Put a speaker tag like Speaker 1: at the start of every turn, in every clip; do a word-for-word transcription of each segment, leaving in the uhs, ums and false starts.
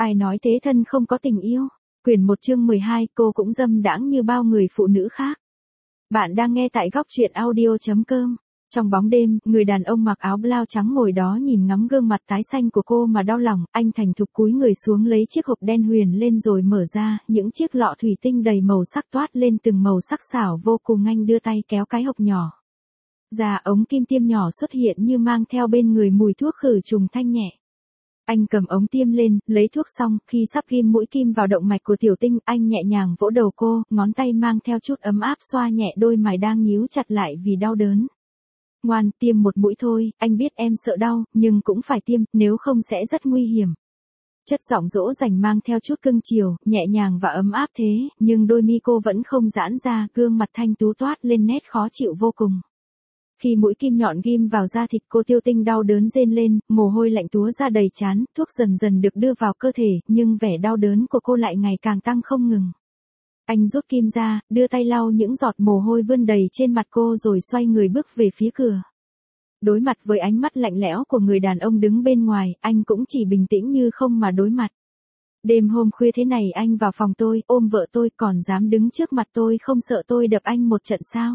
Speaker 1: Ai nói thế thân không có tình yêu? Quyển một chương mười hai, cô cũng dâm đãng như bao người phụ nữ khác. Bạn đang nghe tại góc truyện audio chấm com. Trong bóng đêm, người đàn ông mặc áo blau trắng ngồi đó nhìn ngắm gương mặt tái xanh của cô mà đau lòng. Anh thành thục cúi người xuống lấy chiếc hộp đen huyền lên rồi mở ra, những chiếc lọ thủy tinh đầy màu sắc toát lên từng màu sắc xảo vô cùng. Anh đưa tay kéo cái hộp nhỏ ra, ống kim tiêm nhỏ xuất hiện như mang theo bên người mùi thuốc khử trùng thanh nhẹ. Anh cầm ống tiêm lên, lấy thuốc xong, khi sắp ghim mũi kim vào động mạch của Tiểu Tinh, anh nhẹ nhàng vỗ đầu cô, ngón tay mang theo chút ấm áp xoa nhẹ đôi mày đang nhíu chặt lại vì đau đớn. Ngoan, tiêm một mũi thôi, anh biết em sợ đau, nhưng cũng phải tiêm, nếu không sẽ rất nguy hiểm. Chất giọng dỗ dành mang theo chút cưng chiều, nhẹ nhàng và ấm áp thế, nhưng đôi mi cô vẫn không giãn ra, gương mặt thanh tú toát lên nét khó chịu vô cùng. Khi mũi kim nhọn ghim vào da thịt cô, Tiêu Tinh đau đớn rên lên, mồ hôi lạnh túa ra đầy trán, thuốc dần dần được đưa vào cơ thể, nhưng vẻ đau đớn của cô lại ngày càng tăng không ngừng. Anh rút kim ra, đưa tay lau những giọt mồ hôi vươn đầy trên mặt cô rồi xoay người bước về phía cửa. Đối mặt với ánh mắt lạnh lẽo của người đàn ông đứng bên ngoài, anh cũng chỉ bình tĩnh như không mà đối mặt. Đêm hôm khuya thế này anh vào phòng tôi, ôm vợ tôi, còn dám đứng trước mặt tôi, không sợ tôi đập anh một trận sao?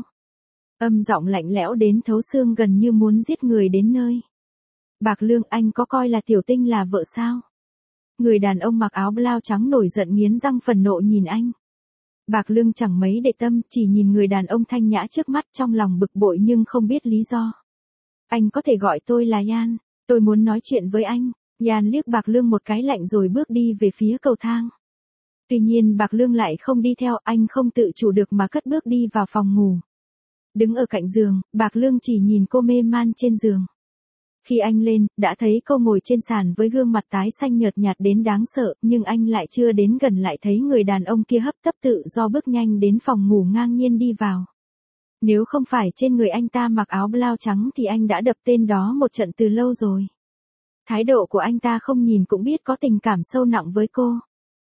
Speaker 1: Âm giọng lạnh lẽo đến thấu xương, gần như muốn giết người đến nơi. Bạc Lương, anh có coi là Tiểu Tinh là vợ sao? Người đàn ông mặc áo blau trắng nổi giận nghiến răng phần nộ nhìn anh. Bạc Lương chẳng mấy để tâm, chỉ nhìn người đàn ông thanh nhã trước mắt, trong lòng bực bội nhưng không biết lý do. Anh có thể gọi tôi là Yan, tôi muốn nói chuyện với anh. Yan liếc Bạc Lương một cái lạnh rồi bước đi về phía cầu thang. Tuy nhiên Bạc Lương lại không đi theo, anh không tự chủ được mà cất bước đi vào phòng ngủ. Đứng ở cạnh giường, Bạc Lương chỉ nhìn cô mê man trên giường. Khi anh lên, đã thấy cô ngồi trên sàn với gương mặt tái xanh nhợt nhạt đến đáng sợ, nhưng anh lại chưa đến gần lại thấy người đàn ông kia hấp tấp tự do bước nhanh đến phòng ngủ, ngang nhiên đi vào. Nếu không phải trên người anh ta mặc áo blau trắng thì anh đã đập tên đó một trận từ lâu rồi. Thái độ của anh ta không nhìn cũng biết có tình cảm sâu nặng với cô.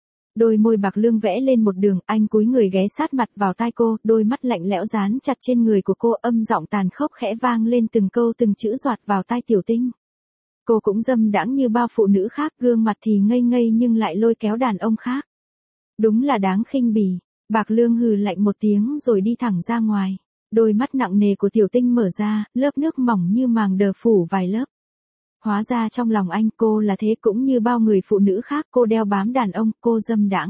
Speaker 1: Đôi môi Bạc Lương vẽ lên một đường, anh cúi người ghé sát mặt vào tai cô, đôi mắt lạnh lẽo dán chặt trên người của cô, âm giọng tàn khốc khẽ vang lên từng câu từng chữ giọt vào tai Tiểu Tinh. Cô cũng dâm đãng như bao phụ nữ khác, gương mặt thì ngây ngây nhưng lại lôi kéo đàn ông khác. Đúng là đáng khinh bỉ. Bạc Lương hừ lạnh một tiếng rồi đi thẳng ra ngoài. Đôi mắt nặng nề của Tiểu Tinh mở ra, lớp nước mỏng như màng đờ phủ vài lớp. Hóa ra trong lòng anh cô là thế, cũng như bao người phụ nữ khác, cô đeo bám đàn ông, cô dâm đãng.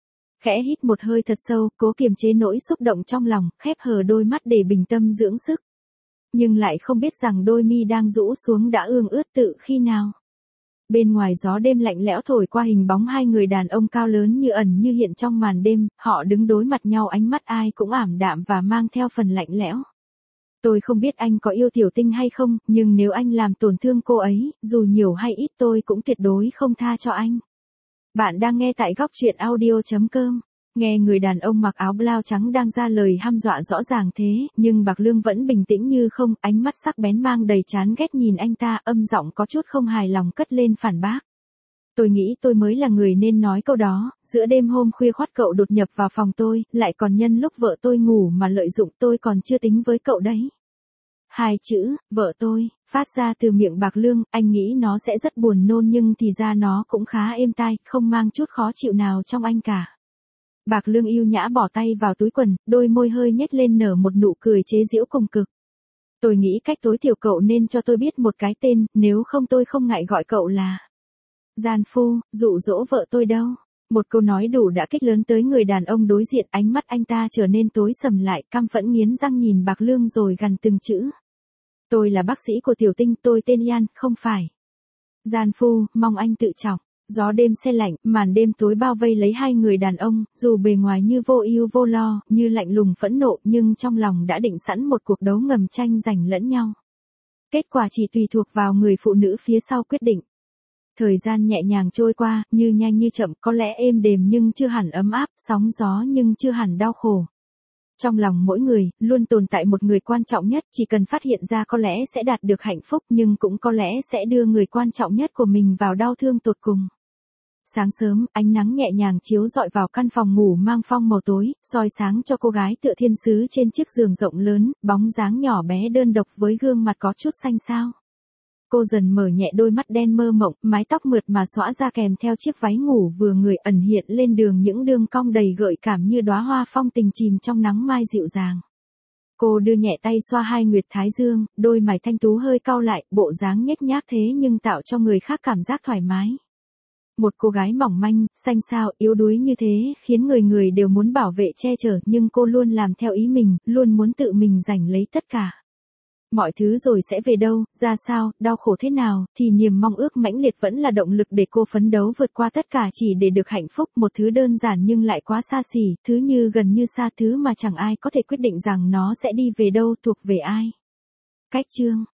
Speaker 1: Khẽ hít một hơi thật sâu, cố kiềm chế nỗi xúc động trong lòng, khép hờ đôi mắt để bình tâm dưỡng sức. Nhưng lại không biết rằng đôi mi đang rũ xuống đã ương ướt tự khi nào. Bên ngoài gió đêm lạnh lẽo thổi qua hình bóng hai người đàn ông cao lớn như ẩn như hiện trong màn đêm, họ đứng đối mặt nhau, ánh mắt ai cũng ảm đạm và mang theo phần lạnh lẽo. Tôi không biết anh có yêu Tiểu Tinh hay không, nhưng nếu anh làm tổn thương cô ấy, dù nhiều hay ít tôi cũng tuyệt đối không tha cho anh. Bạn đang nghe tại góc truyện audio chấm com. Nghe người đàn ông mặc áo blau trắng đang ra lời hăm dọa rõ ràng thế, nhưng Bạc Lương vẫn bình tĩnh như không, ánh mắt sắc bén mang đầy chán ghét nhìn anh ta, âm giọng có chút không hài lòng cất lên phản bác. Tôi nghĩ tôi mới là người nên nói câu đó, giữa đêm hôm khuya khoắt cậu đột nhập vào phòng tôi, lại còn nhân lúc vợ tôi ngủ mà lợi dụng tôi, còn chưa tính với cậu đấy. Hai chữ, vợ tôi, phát ra từ miệng Bạc Lương, anh nghĩ nó sẽ rất buồn nôn nhưng thì ra nó cũng khá êm tai, không mang chút khó chịu nào trong anh cả. Bạc Lương yêu nhã bỏ tay vào túi quần, đôi môi hơi nhếch lên nở một nụ cười chế giễu cùng cực. Tôi nghĩ cách tối thiểu cậu nên cho tôi biết một cái tên, nếu không tôi không ngại gọi cậu là gian phu, dụ dỗ vợ tôi đâu. Một câu nói đủ đã kích lớn tới người đàn ông đối diện, ánh mắt anh ta trở nên tối sầm lại, căm phẫn nghiến răng nhìn Bạc Lương rồi gằn từng chữ. Tôi là bác sĩ của Tiểu Tinh, tôi tên Yan, không phải gian phu, mong anh tự trọng. Gió đêm se lạnh, màn đêm tối bao vây lấy hai người đàn ông, dù bề ngoài như vô ưu vô lo, như lạnh lùng phẫn nộ, nhưng trong lòng đã định sẵn một cuộc đấu ngầm tranh giành lẫn nhau. Kết quả chỉ tùy thuộc vào người phụ nữ phía sau quyết định. Thời gian nhẹ nhàng trôi qua, như nhanh như chậm, có lẽ êm đềm nhưng chưa hẳn ấm áp, sóng gió nhưng chưa hẳn đau khổ. Trong lòng mỗi người, luôn tồn tại một người quan trọng nhất, chỉ cần phát hiện ra có lẽ sẽ đạt được hạnh phúc nhưng cũng có lẽ sẽ đưa người quan trọng nhất của mình vào đau thương tột cùng. Sáng sớm, ánh nắng nhẹ nhàng chiếu rọi vào căn phòng ngủ mang phong màu tối, soi sáng cho cô gái tựa thiên sứ trên chiếc giường rộng lớn, bóng dáng nhỏ bé đơn độc với gương mặt có chút xanh xao. Cô dần mở nhẹ đôi mắt đen mơ mộng, mái tóc mượt mà xõa ra kèm theo chiếc váy ngủ vừa người ẩn hiện lên đường những đường cong đầy gợi cảm như đóa hoa phong tình chìm trong nắng mai dịu dàng. Cô đưa nhẹ tay xoa hai nguyệt thái dương, đôi mày thanh tú hơi cau lại, bộ dáng nhếch nhác thế nhưng tạo cho người khác cảm giác thoải mái. Một cô gái mỏng manh, xanh xao, yếu đuối như thế, khiến người người đều muốn bảo vệ che chở, nhưng cô luôn làm theo ý mình, luôn muốn tự mình giành lấy tất cả. Mọi thứ rồi sẽ về đâu, ra sao, đau khổ thế nào, thì niềm mong ước mãnh liệt vẫn là động lực để cô phấn đấu vượt qua tất cả chỉ để được hạnh phúc, một thứ đơn giản nhưng lại quá xa xỉ, thứ như gần như xa, thứ mà chẳng ai có thể quyết định rằng nó sẽ đi về đâu, thuộc về ai. Cách chương